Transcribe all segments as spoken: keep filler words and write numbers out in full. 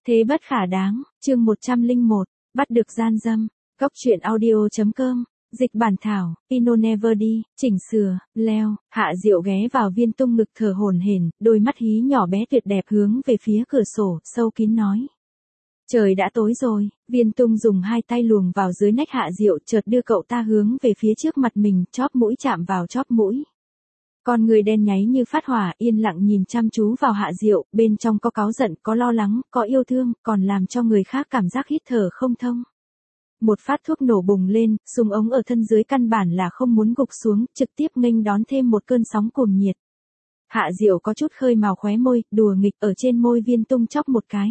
Thế bất khả đáng, chương một trăm lẻ một, bắt được gian dâm, góc truyện audio.com, dịch bản thảo, Ino Never đi, chỉnh sửa, leo, Hạ Diệu ghé vào Viên Tung ngực thở hổn hển, đôi mắt hí nhỏ bé tuyệt đẹp hướng về phía cửa sổ, sâu kín nói. Trời đã tối rồi, Viên Tung dùng hai tay luồng vào dưới nách Hạ Diệu, chợt đưa cậu ta hướng về phía trước mặt mình, chóp mũi chạm vào chóp mũi. Con người đen nháy như phát hỏa, yên lặng nhìn chăm chú vào Hạ Diệu, bên trong có cáu giận, có lo lắng, có yêu thương, còn làm cho người khác cảm giác hít thở không thông. Một phát thuốc nổ bùng lên, súng ống ở thân dưới căn bản là không muốn gục xuống, trực tiếp nghênh đón thêm một cơn sóng cuồng nhiệt. Hạ Diệu có chút khơi màu khóe môi, đùa nghịch ở trên môi Viên Tung chóc một cái.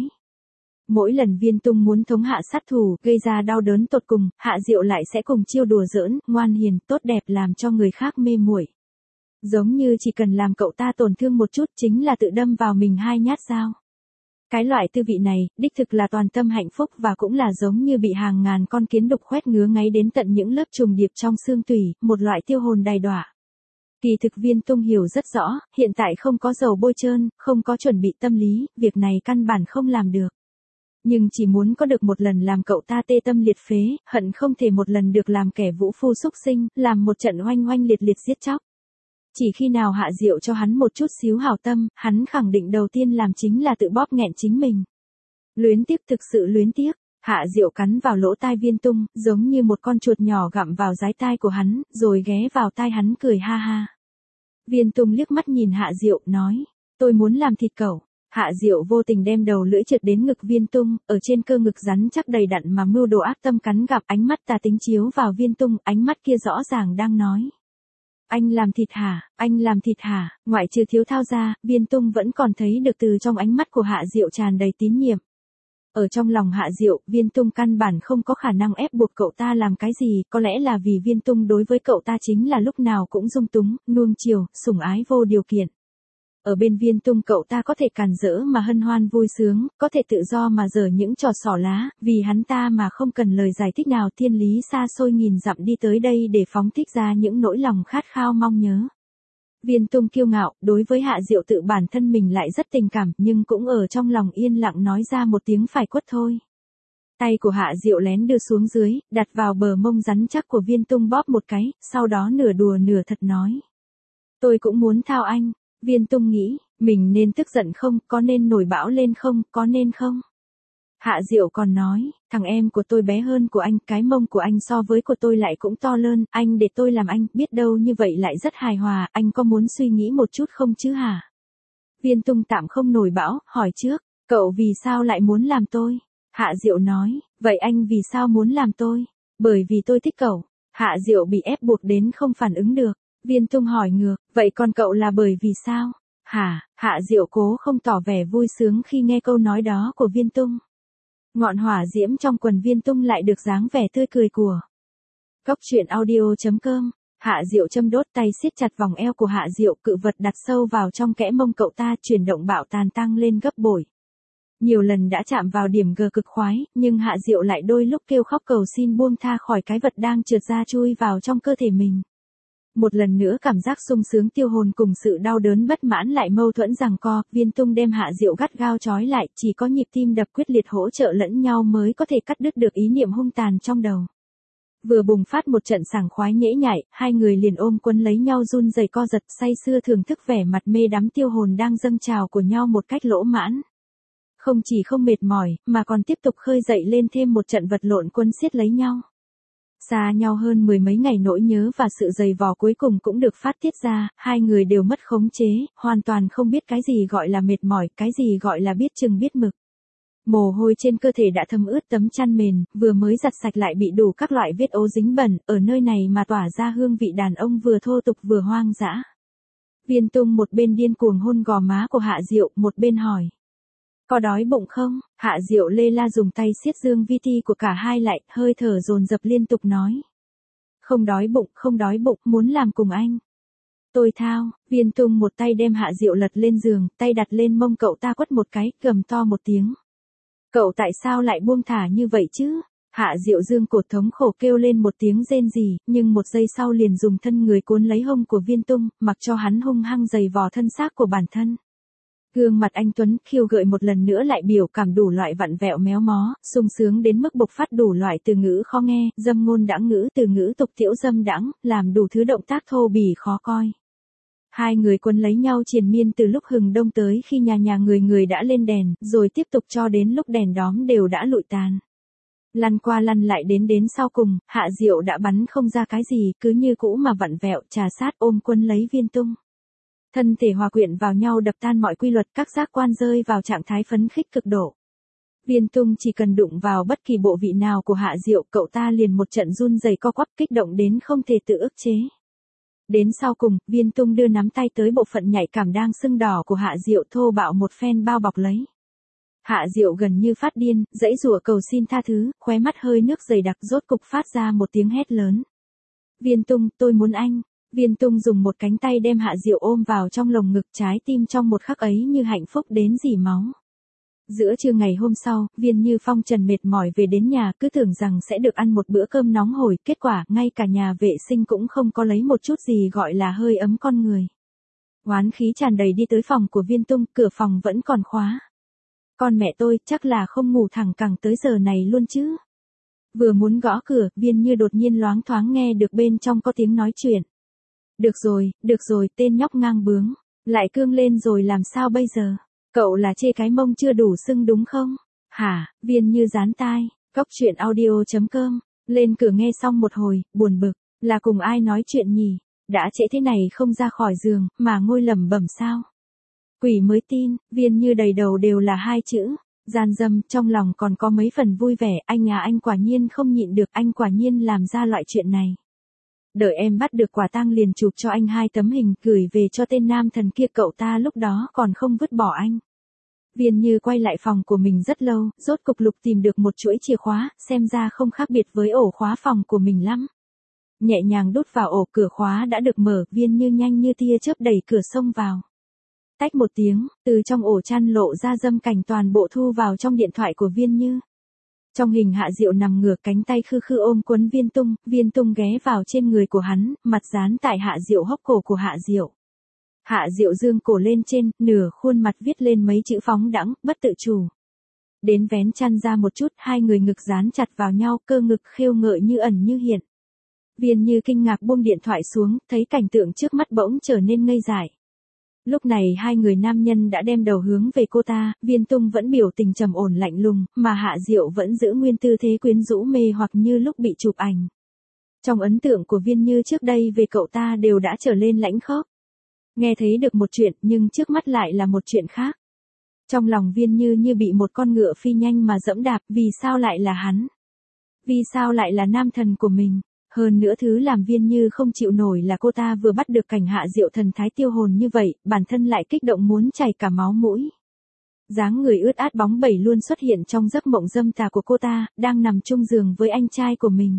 Mỗi lần Viên Tung muốn thống hạ sát thủ, gây ra đau đớn tột cùng, Hạ Diệu lại sẽ cùng chiêu đùa giỡn, ngoan hiền, tốt đẹp làm cho người khác mê muội. Giống như chỉ cần làm cậu ta tổn thương một chút chính là tự đâm vào mình hai nhát dao. Cái loại tư vị này, đích thực là toàn tâm hạnh phúc và cũng là giống như bị hàng ngàn con kiến đục khoét ngứa ngáy đến tận những lớp trùng điệp trong xương tủy, một loại tiêu hồn đầy đọa. Kỳ thực Viên Tung hiểu rất rõ, hiện tại không có dầu bôi trơn, không có chuẩn bị tâm lý, việc này căn bản không làm được. Nhưng chỉ muốn có được một lần làm cậu ta tê tâm liệt phế, hận không thể một lần được làm kẻ vũ phu xúc sinh, làm một trận oanh oanh liệt liệt giết chóc. Chỉ khi nào Hạ Diệu cho hắn một chút xíu hảo tâm, hắn khẳng định đầu tiên làm chính là tự bóp nghẹn chính mình. Luyến tiếc, thực sự luyến tiếc. Hạ Diệu cắn vào lỗ tai Viên Tung, giống như một con chuột nhỏ gặm vào dái tai của hắn, rồi ghé vào tai hắn cười ha ha. Viên Tung liếc mắt nhìn Hạ Diệu, nói, tôi muốn làm thịt cậu. Hạ Diệu vô tình đem đầu lưỡi trượt đến ngực Viên Tung, ở trên cơ ngực rắn chắc đầy đặn mà mưu đồ ác tâm cắn gặp, ánh mắt tà tính chiếu vào Viên Tung, ánh mắt kia rõ ràng đang nói. Anh làm thịt hả, anh làm thịt hả, ngoại trừ thiếu thao ra, Viên Tung vẫn còn thấy được từ trong ánh mắt của Hạ Diệu tràn đầy tín nhiệm. Ở trong lòng Hạ Diệu, Viên Tung căn bản không có khả năng ép buộc cậu ta làm cái gì, có lẽ là vì Viên Tung đối với cậu ta chính là lúc nào cũng dung túng, nuông chiều, sủng ái vô điều kiện. Ở bên Viên Tung cậu ta có thể càn rỡ mà hân hoan vui sướng, có thể tự do mà giở những trò xỏ lá, vì hắn ta mà không cần lời giải thích nào, thiên lý xa xôi nghìn dặm đi tới đây để phóng thích ra những nỗi lòng khát khao mong nhớ. Viên Tung kiêu ngạo, đối với Hạ Diệu tự bản thân mình lại rất tình cảm, nhưng cũng ở trong lòng yên lặng nói ra một tiếng phải quất thôi. Tay của Hạ Diệu lén đưa xuống dưới, đặt vào bờ mông rắn chắc của Viên Tung bóp một cái, sau đó nửa đùa nửa thật nói. Tôi cũng muốn thao anh. Viên Tung nghĩ, mình nên tức giận không, có nên nổi bão lên không, có nên không? Hạ Diệu còn nói, thằng em của tôi bé hơn của anh, cái mông của anh so với của tôi lại cũng to lớn, anh để tôi làm anh, biết đâu như vậy lại rất hài hòa, anh có muốn suy nghĩ một chút không chứ hả? Viên Tung tạm không nổi bão, hỏi trước, cậu vì sao lại muốn làm tôi? Hạ Diệu nói, vậy anh vì sao muốn làm tôi? Bởi vì tôi thích cậu. Hạ Diệu bị ép buộc đến không phản ứng được. Viên Tung hỏi ngược, vậy còn cậu là bởi vì sao? Hả? Hạ Diệu cố không tỏ vẻ vui sướng khi nghe câu nói đó của Viên Tung. Ngọn hỏa diễm trong quần Viên Tung lại được dáng vẻ tươi cười của. Góc truyện audio.com, Hạ Diệu châm đốt tay siết chặt vòng eo của Hạ Diệu, cự vật đặt sâu vào trong kẽ mông cậu ta, chuyển động bạo tàn tăng lên gấp bội. Nhiều lần đã chạm vào điểm G cực khoái, nhưng Hạ Diệu lại đôi lúc kêu khóc cầu xin buông tha khỏi cái vật đang trượt ra chui vào trong cơ thể mình. Một lần nữa cảm giác sung sướng tiêu hồn cùng sự đau đớn bất mãn lại mâu thuẫn giằng co, Viên Tung đem Hạ Diệu gắt gao trói lại, chỉ có nhịp tim đập quyết liệt hỗ trợ lẫn nhau mới có thể cắt đứt được ý niệm hung tàn trong đầu. Vừa bùng phát một trận sảng khoái nhễ nhại, hai người liền ôm quấn lấy nhau run rẩy co giật, say sưa thưởng thức vẻ mặt mê đắm tiêu hồn đang dâng trào của nhau một cách lỗ mãn. Không chỉ không mệt mỏi, mà còn tiếp tục khơi dậy lên thêm một trận vật lộn quấn xiết lấy nhau. Xa nhau hơn mười mấy ngày, nỗi nhớ và sự dày vò cuối cùng cũng được phát tiết ra, hai người đều mất khống chế, hoàn toàn không biết cái gì gọi là mệt mỏi, cái gì gọi là biết chừng biết mực. Mồ hôi trên cơ thể đã thấm ướt tấm chăn mền, vừa mới giặt sạch lại bị đủ các loại vết ố dính bẩn, ở nơi này mà tỏa ra hương vị đàn ông vừa thô tục vừa hoang dã. Viên Tung một bên điên cuồng hôn gò má của Hạ Diệu, một bên hỏi. Có đói bụng không? Hạ Diệu lê la dùng tay siết dương vi ti của cả hai lại, hơi thở dồn dập liên tục nói. Không đói bụng, không đói bụng, muốn làm cùng anh. Tôi thao. Viên Tung một tay đem Hạ Diệu lật lên giường, tay đặt lên mông cậu ta quất một cái, gầm to một tiếng. Cậu tại sao lại buông thả như vậy chứ? Hạ Diệu dương cột thống khổ kêu lên một tiếng rên rỉ, nhưng một giây sau liền dùng thân người cuốn lấy hông của Viên Tung, mặc cho hắn hung hăng giày vò thân xác của bản thân. Gương mặt anh Tuấn khiêu gợi một lần nữa lại biểu cảm đủ loại vặn vẹo méo mó, sung sướng đến mức bộc phát đủ loại từ ngữ khó nghe, dâm ngôn đãng ngữ từ ngữ tục tiễu dâm đãng, làm đủ thứ động tác thô bỉ khó coi. Hai người quấn lấy nhau triền miên từ lúc hừng đông tới khi nhà nhà người người đã lên đèn, rồi tiếp tục cho đến lúc đèn đóm đều đã lụi tàn. Lăn qua lăn lại đến đến sau cùng, Hạ Diệu đã bắn không ra cái gì, cứ như cũ mà vặn vẹo, trà sát ôm quân lấy Viên Tung. Thân thể hòa quyện vào nhau đập tan mọi quy luật, các giác quan rơi vào trạng thái phấn khích cực độ. Viên Tung chỉ cần đụng vào bất kỳ bộ vị nào của Hạ Diệu, cậu ta liền một trận run rẩy co quắp kích động đến không thể tự ức chế. Đến sau cùng, Viên Tung đưa nắm tay tới bộ phận nhạy cảm đang sưng đỏ của Hạ Diệu thô bạo một phen bao bọc lấy. Hạ Diệu gần như phát điên, giãy giụa cầu xin tha thứ, khóe mắt hơi nước dày đặc rốt cục phát ra một tiếng hét lớn. Viên Tung, tôi muốn anh. Viên Tung dùng một cánh tay đem Hạ Diệu ôm vào trong lồng ngực, trái tim trong một khắc ấy như hạnh phúc đến rỉ máu. Giữa trưa ngày hôm sau, Viên Như Phong trần mệt mỏi về đến nhà, cứ tưởng rằng sẽ được ăn một bữa cơm nóng hổi, kết quả, ngay cả nhà vệ sinh cũng không có lấy một chút gì gọi là hơi ấm con người. Oán khí tràn đầy đi tới phòng của Viên Tung, cửa phòng vẫn còn khóa. Con mẹ tôi, chắc là không ngủ thẳng cẳng tới giờ này luôn chứ. Vừa muốn gõ cửa, Viên Như đột nhiên loáng thoáng nghe được bên trong có tiếng nói chuyện. Được rồi, được rồi, tên nhóc ngang bướng. Lại cương lên rồi làm sao bây giờ? Cậu là chê cái mông chưa đủ sưng đúng không? Hả? Viên Như dán tai. Cóc truyện audio chấm com. Lên cửa nghe xong một hồi, buồn bực. Là cùng ai nói chuyện nhỉ? Đã trễ thế này không ra khỏi giường, mà ngôi lẩm bẩm sao? Quỷ mới tin. Viên Như đầy đầu đều là hai chữ. Gian dâm, trong lòng còn có mấy phần vui vẻ. Anh à, anh quả nhiên không nhịn được, anh quả nhiên làm ra loại chuyện này. Đợi em bắt được quả tang liền chụp cho anh hai tấm hình gửi về cho tên nam thần kia, cậu ta lúc đó còn không vứt bỏ anh. Viên Như quay lại phòng của mình rất lâu, rốt cục lục tìm được một chuỗi chìa khóa, xem ra không khác biệt với ổ khóa phòng của mình lắm. Nhẹ nhàng đút vào ổ, cửa khóa đã được mở, Viên Như nhanh như tia chớp đẩy cửa xông vào. Tách một tiếng, từ trong ổ chăn lộ ra dâm cảnh toàn bộ thu vào trong điện thoại của Viên Như. Trong hình Hạ Diệu nằm ngửa, cánh tay khư khư ôm quấn Viên Tung, Viên Tung ghé vào trên người của hắn, mặt dán tại Hạ Diệu hốc cổ của Hạ Diệu. Hạ Diệu dương cổ lên trên, nửa khuôn mặt viết lên mấy chữ phóng đãng, bất tự chủ. Đến vén chăn ra một chút, hai người ngực dán chặt vào nhau, cơ ngực khêu ngợi như ẩn như hiện. Viên Như kinh ngạc buông điện thoại xuống, thấy cảnh tượng trước mắt bỗng trở nên ngây dại. Lúc này hai người nam nhân đã đem đầu hướng về cô ta, Viên Tung vẫn biểu tình trầm ổn lạnh lùng, mà Hạ Diệu vẫn giữ nguyên tư thế quyến rũ mê hoặc như lúc bị chụp ảnh. Trong ấn tượng của Viên Như trước đây về cậu ta đều đã trở lên lãnh khốc. Nghe thấy được một chuyện nhưng trước mắt lại là một chuyện khác. Trong lòng Viên Như như bị một con ngựa phi nhanh mà dẫm đạp, vì sao lại là hắn? Vì sao lại là nam thần của mình? Hơn nữa thứ làm Viên Như không chịu nổi là cô ta vừa bắt được cảnh Hạ Diệu thần thái tiêu hồn như vậy, bản thân lại kích động muốn chảy cả máu mũi. Dáng người ướt át bóng bẩy luôn xuất hiện trong giấc mộng dâm tà của cô ta, đang nằm chung giường với anh trai của mình.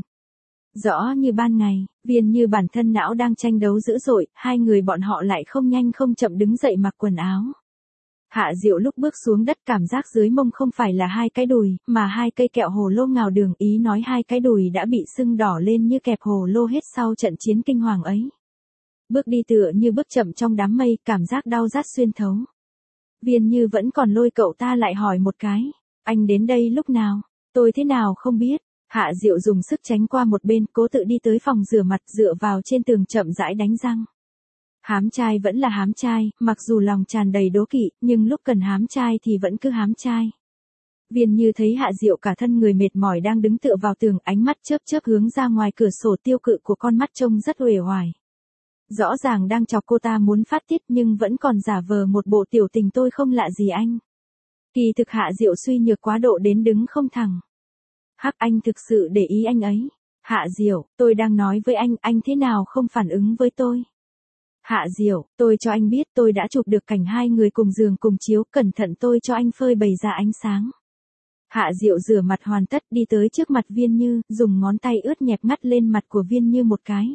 Rõ như ban ngày, Viên Như bản thân não đang tranh đấu dữ dội, hai người bọn họ lại không nhanh không chậm đứng dậy mặc quần áo. Hạ Diệu lúc bước xuống đất cảm giác dưới mông không phải là hai cái đùi, mà hai cây kẹo hồ lô ngào đường, ý nói hai cái đùi đã bị sưng đỏ lên như kẹp hồ lô hết sau trận chiến kinh hoàng ấy. Bước đi tựa như bước chậm trong đám mây, cảm giác đau rát xuyên thấu. Viên Như vẫn còn lôi cậu ta lại hỏi một cái, anh đến đây lúc nào? Tôi thế nào không biết. Hạ Diệu dùng sức tránh qua một bên, cố tự đi tới phòng rửa mặt, dựa vào trên tường chậm rãi đánh răng. Hám trai vẫn là hám trai, mặc dù lòng tràn đầy đố kỵ, nhưng lúc cần hám trai thì vẫn cứ hám trai. Viên Như thấy Hạ Diệu cả thân người mệt mỏi đang đứng tựa vào tường, ánh mắt chớp chớp hướng ra ngoài cửa sổ, tiêu cự của con mắt trông rất uể oải. Rõ ràng đang chọc cô ta muốn phát tiết nhưng vẫn còn giả vờ một bộ tiểu tình tôi không lạ gì anh. Kỳ thực Hạ Diệu suy nhược quá độ đến đứng không thẳng. Hắc, anh thực sự để ý anh ấy. Hạ Diệu, tôi đang nói với anh, anh thế nào không phản ứng với tôi? Hạ Diệu, tôi cho anh biết tôi đã chụp được cảnh hai người cùng giường cùng chiếu, cẩn thận tôi cho anh phơi bày ra ánh sáng. Hạ Diệu rửa mặt hoàn tất đi tới trước mặt Viên Như, dùng ngón tay ướt nhẹp ngắt lên mặt của Viên Như một cái.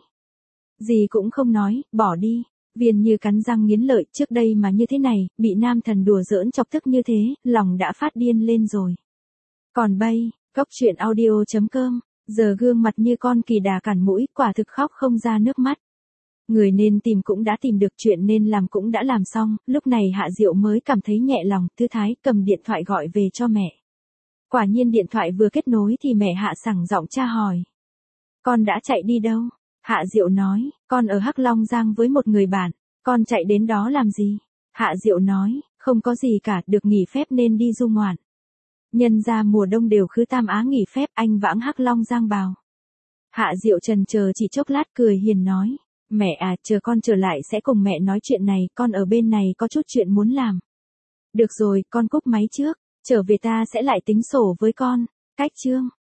Gì cũng không nói, bỏ đi. Viên Như cắn răng nghiến lợi, trước đây mà như thế này, bị nam thần đùa giỡn chọc tức như thế, lòng đã phát điên lên rồi. Còn bây, cóc truyện audio chấm com, giờ gương mặt như con kỳ đà cản mũi, quả thực khóc không ra nước mắt. Người nên tìm cũng đã tìm được, chuyện nên làm cũng đã làm xong, lúc này Hạ Diệu mới cảm thấy nhẹ lòng, thư thái, cầm điện thoại gọi về cho mẹ. Quả nhiên điện thoại vừa kết nối thì mẹ Hạ sảng giọng tra hỏi. Con đã chạy đi đâu? Hạ Diệu nói, con ở Hắc Long Giang với một người bạn, con chạy đến đó làm gì? Hạ Diệu nói, không có gì cả, được nghỉ phép nên đi du ngoạn. Nhân ra mùa đông đều khứ Tam Á nghỉ phép, anh vãng Hắc Long Giang bào. Hạ Diệu trần chờ chỉ chốc lát cười hiền nói, mẹ à, chờ con trở lại sẽ cùng mẹ nói chuyện này, con ở bên này có chút chuyện muốn làm. Được rồi, con cúp máy trước, trở về ta sẽ lại tính sổ với con. Cách chương